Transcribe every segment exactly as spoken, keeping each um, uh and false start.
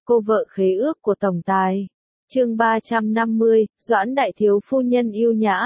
cô vợ khế ước của tổng tài. Chương ba trăm năm mươi, Doãn đại thiếu phu nhân yêu nhã.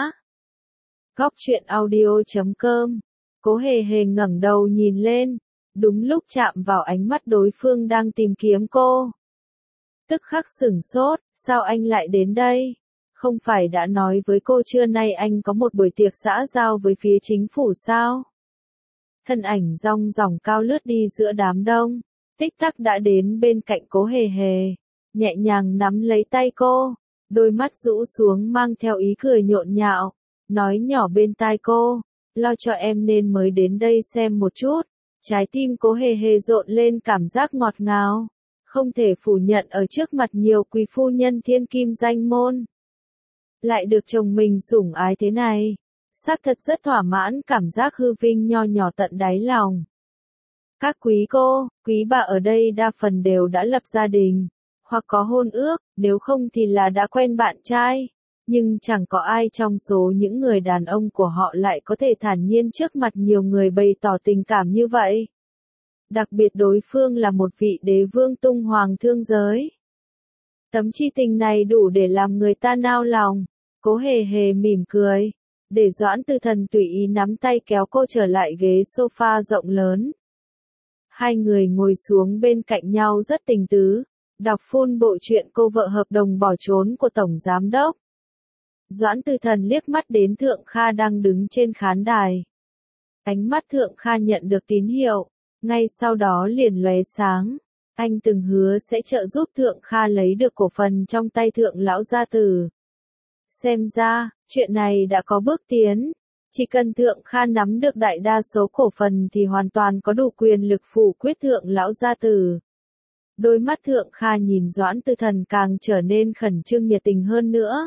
Góc truyện audio chấm com. Cố Hề Hề ngẩng đầu nhìn lên, đúng lúc chạm vào ánh mắt đối phương đang tìm kiếm cô. Tức khắc sửng sốt, sao anh lại đến đây? Không phải đã nói với cô trưa nay anh có một buổi tiệc xã giao với phía chính phủ sao? Thân ảnh rong ròng cao lướt đi giữa đám đông, tích tắc đã đến bên cạnh Cố Hề Hề, nhẹ nhàng nắm lấy tay cô, đôi mắt rũ xuống mang theo ý cười nhộn nhạo, nói nhỏ bên tai cô, lo cho em nên mới đến đây xem một chút. Trái tim Cố Hề Hề rộn lên cảm giác ngọt ngào, không thể phủ nhận ở trước mặt nhiều quý phu nhân thiên kim danh môn. Lại được chồng mình sủng ái thế này, xác thật rất thỏa mãn, cảm giác hư vinh nho nhỏ tận đáy lòng. Các quý cô, quý bà ở đây đa phần đều đã lập gia đình, hoặc có hôn ước, nếu không thì là đã quen bạn trai. Nhưng chẳng có ai trong số những người đàn ông của họ lại có thể thản nhiên trước mặt nhiều người bày tỏ tình cảm như vậy. Đặc biệt đối phương là một vị đế vương tung hoàng thương giới. Tấm chi tình này đủ để làm người ta nao lòng. Cố Hề Hề mỉm cười, để Doãn Tư Thần tùy ý nắm tay kéo cô trở lại ghế sofa rộng lớn. Hai người ngồi xuống bên cạnh nhau rất tình tứ, đọc full bộ truyện Cô vợ hợp đồng bỏ trốn của Tổng Giám đốc. Doãn Tư Thần liếc mắt đến Thượng Kha đang đứng trên khán đài. Ánh mắt Thượng Kha nhận được tín hiệu, ngay sau đó liền lóe sáng. Anh từng hứa sẽ trợ giúp Thượng Kha lấy được cổ phần trong tay Thượng lão gia tử. Xem ra, chuyện này đã có bước tiến. Chỉ cần Thượng Kha nắm được đại đa số cổ phần thì hoàn toàn có đủ quyền lực phủ quyết Thượng lão gia tử. Đôi mắt Thượng Kha nhìn Doãn Tư Thần càng trở nên khẩn trương nhiệt tình hơn nữa.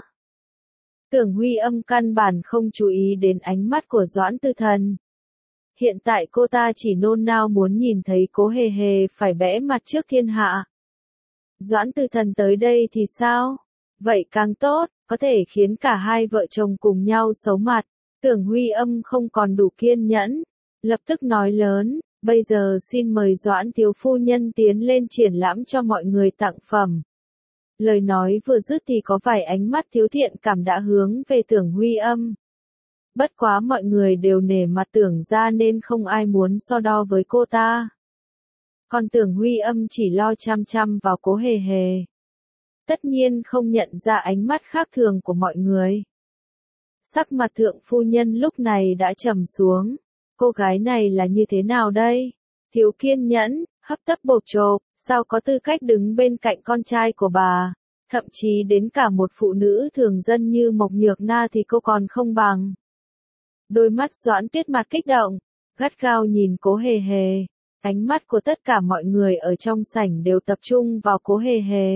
Tưởng Huy Âm căn bản không chú ý đến ánh mắt của Doãn Tư Thần. Hiện tại cô ta chỉ nôn nao muốn nhìn thấy Cố Hề Hề phải bẽ mặt trước thiên hạ. Doãn Tư Thần tới đây thì sao? Vậy càng tốt, có thể khiến cả hai vợ chồng cùng nhau xấu mặt. Tưởng Huy Âm không còn đủ kiên nhẫn, lập tức nói lớn, bây giờ xin mời Doãn thiếu phu nhân tiến lên triển lãm cho mọi người tặng phẩm. Lời nói vừa dứt thì có vài ánh mắt thiếu thiện cảm đã hướng về Tưởng Huy Âm. Bất quá mọi người đều nể mặt Tưởng ra nên không ai muốn so đo với cô ta. Còn Tưởng Huy Âm chỉ lo chăm chăm vào Cố Hề Hề. Tất nhiên không nhận ra ánh mắt khác thường của mọi người. Sắc mặt Thượng phu nhân lúc này đã trầm xuống. Cô gái này là như thế nào đây? Thiếu kiên nhẫn, hấp tấp bộp chộp, sao có tư cách đứng bên cạnh con trai của bà? Thậm chí đến cả một phụ nữ thường dân như Mộc Nhược Na thì cô còn không bằng. Đôi mắt Doãn Tuyết mặt kích động, gắt gao nhìn Cố Hề Hề. Ánh mắt của tất cả mọi người ở trong sảnh đều tập trung vào Cố Hề Hề.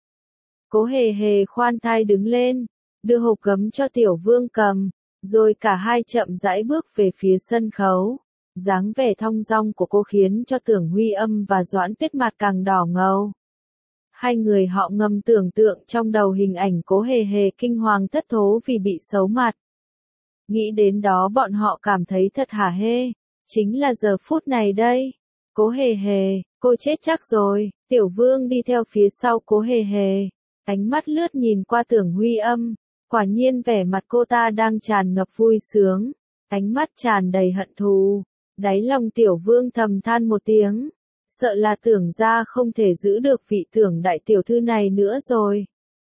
Cố Hề Hề khoan thai đứng lên, đưa hộp gấm cho Tiểu Vương cầm, rồi cả hai chậm rãi bước về phía sân khấu. Dáng vẻ thong dong của cô khiến cho Tưởng Huy Âm và Doãn Tuyết mặt càng đỏ ngầu. Hai người họ ngầm tưởng tượng trong đầu hình ảnh Cố Hề Hề kinh hoàng thất thố vì bị xấu mặt. Nghĩ đến đó bọn họ cảm thấy thật hả hê, chính là giờ phút này đây. Cố Hề Hề, cô chết chắc rồi. Tiểu Vương đi theo phía sau Cố Hề Hề, ánh mắt lướt nhìn qua Tưởng Huy Âm, quả nhiên vẻ mặt cô ta đang tràn ngập vui sướng, ánh mắt tràn đầy hận thù. Đáy lòng Tiểu Vương thầm than một tiếng, sợ là Tưởng ra không thể giữ được vị Tưởng đại tiểu thư này nữa rồi.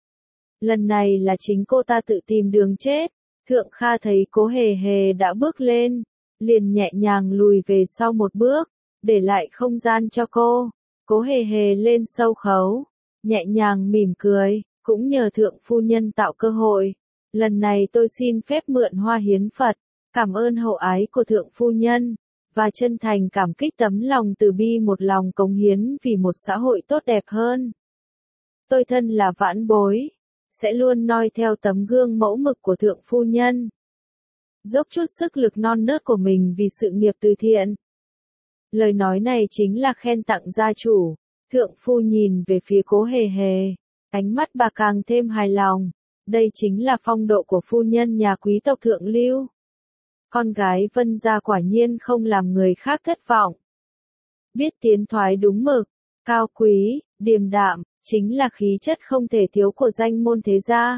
Lần này là chính cô ta tự tìm đường chết. Thượng Kha thấy Cố Hề Hề đã bước lên, liền nhẹ nhàng lùi về sau một bước, để lại không gian cho cô. Cố Hề Hề lên sâu khấu, nhẹ nhàng mỉm cười, cũng nhờ Thượng phu nhân tạo cơ hội. Lần này tôi xin phép mượn hoa hiến Phật, cảm ơn hậu ái của Thượng phu nhân, và chân thành cảm kích tấm lòng từ bi một lòng cống hiến vì một xã hội tốt đẹp hơn. Tôi thân là vãn bối, sẽ luôn noi theo tấm gương mẫu mực của Thượng phu nhân, dốc chút sức lực non nớt của mình vì sự nghiệp từ thiện. Lời nói này chính là khen tặng gia chủ. Thượng phu nhìn về phía Cố Hề Hề, ánh mắt bà càng thêm hài lòng. Đây chính là phong độ của phu nhân nhà quý tộc thượng lưu. Con gái Vân gia quả nhiên không làm người khác thất vọng. Biết tiến thoái đúng mực, cao quý, điềm đạm, chính là khí chất không thể thiếu của danh môn thế gia.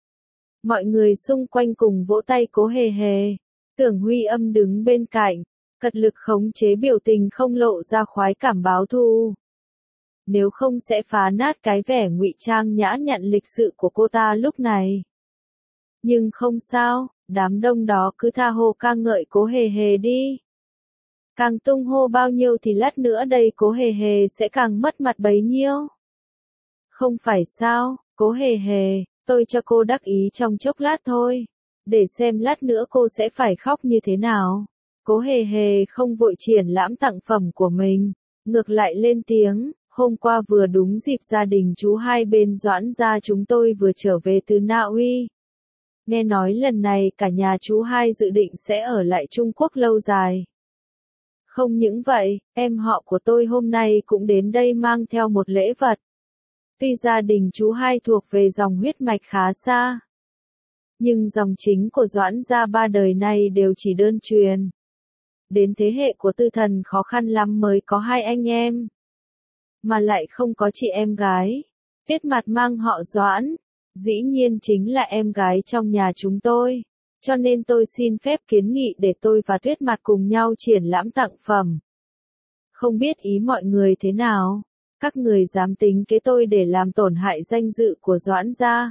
Mọi người xung quanh cùng vỗ tay Cố Hề Hề. Tưởng Huy Âm đứng bên cạnh, cật lực khống chế biểu tình không lộ ra khoái cảm báo thù. Nếu không sẽ phá nát cái vẻ ngụy trang nhã nhặn lịch sự của cô ta lúc này. Nhưng không sao, đám đông đó cứ tha hồ ca ngợi Cố Hề Hề đi. Càng tung hô bao nhiêu thì lát nữa đây Cố Hề Hề sẽ càng mất mặt bấy nhiêu. Không phải sao, Cố Hề Hề, tôi cho cô đắc ý trong chốc lát thôi. Để xem lát nữa cô sẽ phải khóc như thế nào. Cố Hề Hề không vội triển lãm tặng phẩm của mình, ngược lại lên tiếng, hôm qua vừa đúng dịp gia đình chú hai bên Doãn gia chúng tôi vừa trở về từ Na Uy. Nghe nói lần này cả nhà chú hai dự định sẽ ở lại Trung Quốc lâu dài. Không những vậy, em họ của tôi hôm nay cũng đến đây mang theo một lễ vật. Tuy gia đình chú hai thuộc về dòng huyết mạch khá xa, nhưng dòng chính của Doãn gia ba đời này đều chỉ đơn truyền. Đến thế hệ của Tư Thần khó khăn lắm mới có hai anh em, mà lại không có chị em gái. Tuyết Mạt mang họ Doãn, dĩ nhiên chính là em gái trong nhà chúng tôi, cho nên tôi xin phép kiến nghị để tôi và Tuyết Mạt cùng nhau triển lãm tặng phẩm. Không biết ý mọi người thế nào? Các người dám tính kế tôi để làm tổn hại danh dự của Doãn gia.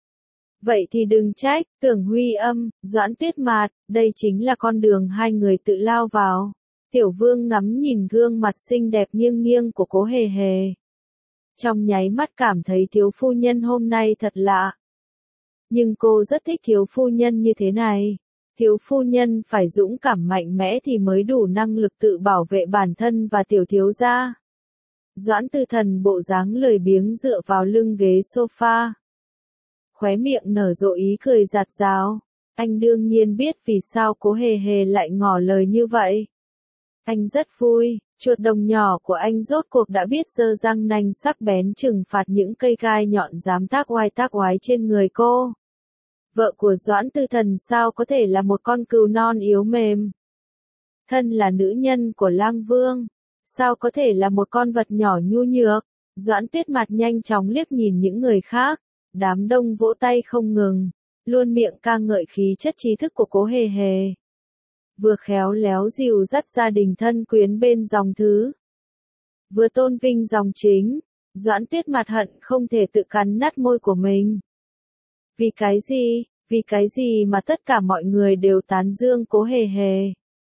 Vậy thì đừng trách, Tưởng Huy Âm, Doãn Tuyết Mạt, đây chính là con đường hai người tự lao vào. Tiểu Vương ngắm nhìn gương mặt xinh đẹp nghiêng nghiêng của Cố Hề Hề. Trong nháy mắt cảm thấy thiếu phu nhân hôm nay thật lạ. Nhưng cô rất thích thiếu phu nhân như thế này. Thiếu phu nhân phải dũng cảm mạnh mẽ thì mới đủ năng lực tự bảo vệ bản thân và tiểu thiếu gia. Doãn Tư Thần bộ dáng lười biếng dựa vào lưng ghế sofa. Khóe miệng nở rộ ý cười giạt rào. Anh đương nhiên biết vì sao Cố Hề Hề lại ngỏ lời như vậy. Anh rất vui, chuột đồng nhỏ của anh rốt cuộc đã biết giơ răng nanh sắc bén trừng phạt những cây gai nhọn dám tác oai tác oái trên người cô. Vợ của Doãn Tư Thần sao có thể là một con cừu non yếu mềm? Thân là nữ nhân của Lang Vương, sao có thể là một con vật nhỏ nhu nhược? Doãn Tuyết Mạt nhanh chóng liếc nhìn những người khác, đám đông vỗ tay không ngừng, luôn miệng ca ngợi khí chất trí thức của Cố Hề Hề. Vừa khéo léo dìu dắt gia đình thân quyến bên dòng thứ, vừa tôn vinh dòng chính. Doãn Tuyết Mạt hận không thể tự cắn nát môi của mình. Vì cái gì, vì cái gì mà tất cả mọi người đều tán dương Cố Hề Hề?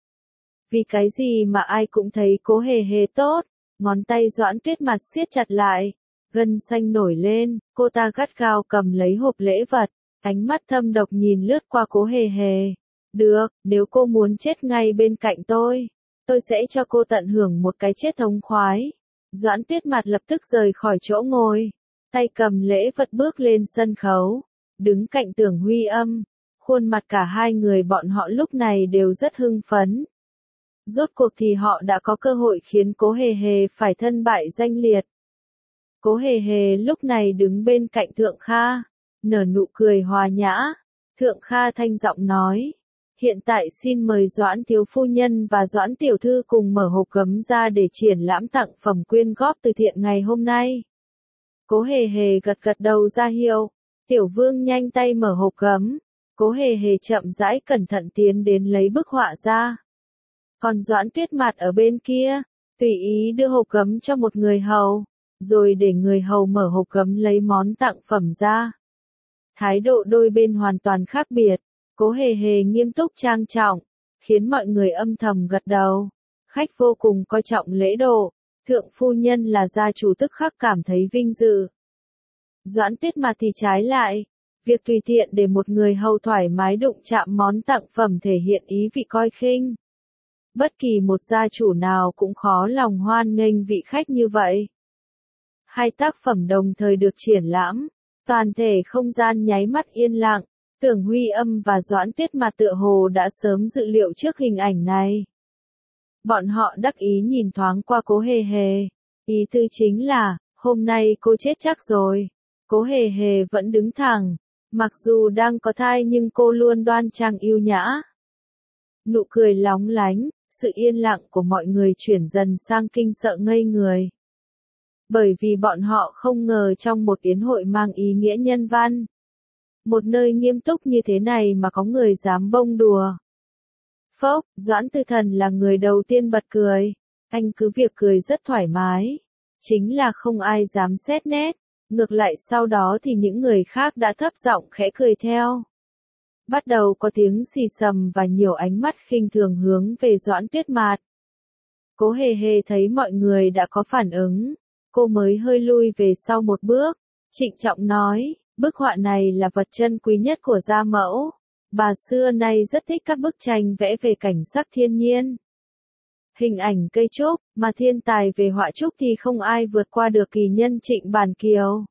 Vì cái gì mà ai cũng thấy Cố Hề Hề tốt? Ngón tay Doãn Tuyết Mạt siết chặt lại, gân xanh nổi lên, cô ta gắt gao cầm lấy hộp lễ vật, ánh mắt thâm độc nhìn lướt qua Cố Hề Hề. Được, nếu cô muốn chết ngay bên cạnh tôi, tôi sẽ cho cô tận hưởng một cái chết thống khoái. Doãn Tuyết Mạt lập tức rời khỏi chỗ ngồi, tay cầm lễ vật bước lên sân khấu, đứng cạnh Tưởng Huy Âm. Khuôn mặt cả hai người bọn họ lúc này đều rất hưng phấn. Rốt cuộc thì họ đã có cơ hội khiến Cố Hề Hề phải thân bại danh liệt. Cố Hề Hề lúc này đứng bên cạnh Thượng Kha, nở nụ cười hòa nhã. Thượng Kha thanh giọng nói, hiện tại xin mời Doãn thiếu phu nhân và Doãn tiểu thư cùng mở hộp gấm ra để triển lãm tặng phẩm quyên góp từ thiện ngày hôm nay. Cố Hề Hề gật gật đầu ra hiệu, Tiểu Vương nhanh tay mở hộp gấm. Cố Hề Hề chậm rãi cẩn thận tiến đến lấy bức họa ra. Còn Doãn Tuyết Mạt ở bên kia, tùy ý đưa hộp gấm cho một người hầu, rồi để người hầu mở hộp gấm lấy món tặng phẩm ra. Thái độ đôi bên hoàn toàn khác biệt. Cố Hề Hề nghiêm túc trang trọng, khiến mọi người âm thầm gật đầu. Khách vô cùng coi trọng lễ độ, Thượng phu nhân là gia chủ tức khắc cảm thấy vinh dự. Doãn Tuyết Mạt thì trái lại, việc tùy tiện để một người hầu thoải mái đụng chạm món tặng phẩm thể hiện ý vị coi khinh. Bất kỳ một gia chủ nào cũng khó lòng hoan nghênh vị khách như vậy. Hai tác phẩm đồng thời được triển lãm, toàn thể không gian nháy mắt yên lặng. Tưởng Huy Âm và Doãn Tuyết Mạt tựa hồ đã sớm dự liệu trước hình ảnh này. Bọn họ đắc ý nhìn thoáng qua Cố Hề Hề. Ý tư chính là, hôm nay cô chết chắc rồi. Cố Hề Hề vẫn đứng thẳng. Mặc dù đang có thai nhưng cô luôn đoan trang yêu nhã. Nụ cười lóng lánh, sự yên lặng của mọi người chuyển dần sang kinh sợ ngây người. Bởi vì bọn họ không ngờ trong một yến hội mang ý nghĩa nhân văn. Một nơi nghiêm túc như thế này mà có người dám bông đùa. Phốc, Doãn Tư Thần là người đầu tiên bật cười. Anh cứ việc cười rất thoải mái. Chính là không ai dám xét nét. Ngược lại sau đó thì những người khác đã thấp giọng khẽ cười theo. Bắt đầu có tiếng xì xầm và nhiều ánh mắt khinh thường hướng về Doãn Tuyết Mạt. Cố Hề Hề thấy mọi người đã có phản ứng. Cô mới hơi lui về sau một bước. Trịnh trọng nói, bức họa này là vật chân quý nhất của gia mẫu. Bà xưa nay rất thích các bức tranh vẽ về cảnh sắc thiên nhiên. Hình ảnh cây trúc, mà thiên tài về họa trúc thì không ai vượt qua được kỳ nhân Trịnh Bàn Kiều.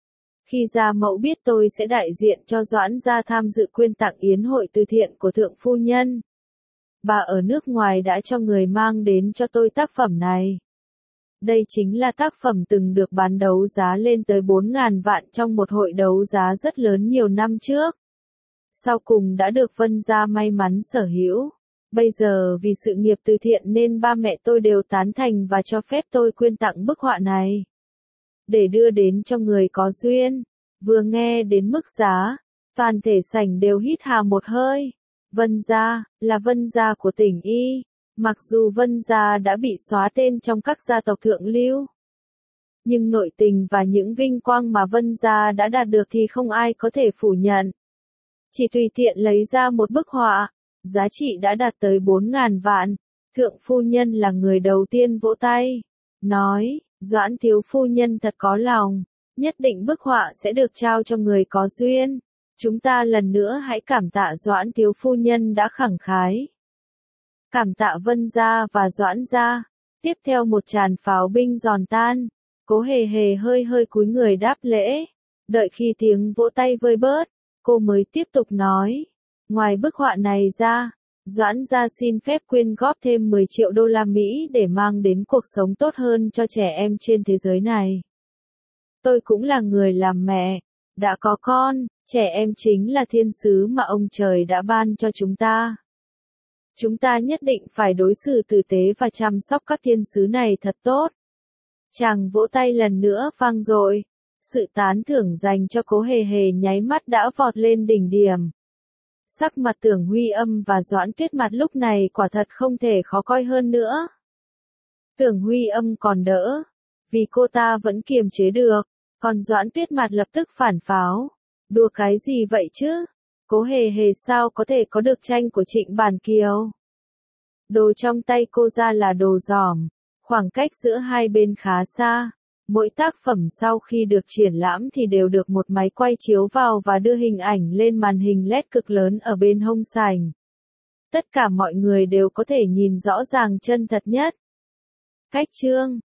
Khi gia mẫu biết tôi sẽ đại diện cho Doãn gia tham dự quyên tặng yến hội từ thiện của thượng phu nhân, bà ở nước ngoài đã cho người mang đến cho tôi tác phẩm này. Đây chính là tác phẩm từng được bán đấu giá lên tới bốn ngàn vạn trong một hội đấu giá rất lớn nhiều năm trước. Sau cùng đã được Vân gia may mắn sở hữu. Bây giờ vì sự nghiệp từ thiện nên ba mẹ tôi đều tán thành và cho phép tôi quyên tặng bức họa này. Để đưa đến cho người có duyên. Vừa nghe đến mức giá, toàn thể sảnh đều hít hà một hơi. Vân gia, là Vân gia của tỉnh Y. Mặc dù Vân gia đã bị xóa tên trong các gia tộc thượng lưu, nhưng nội tình và những vinh quang mà Vân gia đã đạt được thì không ai có thể phủ nhận. Chỉ tùy tiện lấy ra một bức họa, giá trị đã đạt tới bốn ngàn vạn. Thượng phu nhân là người đầu tiên vỗ tay, nói, Doãn thiếu phu nhân thật có lòng, nhất định bức họa sẽ được trao cho người có duyên. Chúng ta lần nữa hãy cảm tạ Doãn thiếu phu nhân đã khẳng khái. Cảm tạ Vân gia và Doãn gia. Tiếp theo một tràn pháo binh giòn tan, Cố Hề Hề hơi hơi cúi người đáp lễ. Đợi khi tiếng vỗ tay vơi bớt, cô mới tiếp tục nói. Ngoài bức họa này ra, Doãn gia xin phép quyên góp thêm mười triệu đô la Mỹ để mang đến cuộc sống tốt hơn cho trẻ em trên thế giới này. Tôi cũng là người làm mẹ, đã có con, trẻ em chính là thiên sứ mà ông trời đã ban cho chúng ta. Chúng ta nhất định phải đối xử tử tế và chăm sóc các thiên sứ này thật tốt. Chàng vỗ tay lần nữa vang dội. Sự tán thưởng dành cho Cố Hề Hề nháy mắt đã vọt lên đỉnh điểm. Sắc mặt Tưởng Huy Âm và Doãn Tuyết Mạt lúc này quả thật không thể khó coi hơn nữa. Tưởng Huy Âm còn đỡ, vì cô ta vẫn kiềm chế được, còn Doãn Tuyết Mạt lập tức phản pháo. Đùa cái gì vậy chứ? Cố Hề Hề sao có thể có được tranh của Trịnh Bàn Kiều? Đồ trong tay cô ra là đồ giỏm, khoảng cách giữa hai bên khá xa. Mỗi tác phẩm sau khi được triển lãm thì đều được một máy quay chiếu vào và đưa hình ảnh lên màn hình led cực lớn ở bên hông sảnh. Tất cả mọi người đều có thể nhìn rõ ràng chân thật nhất. Cách chương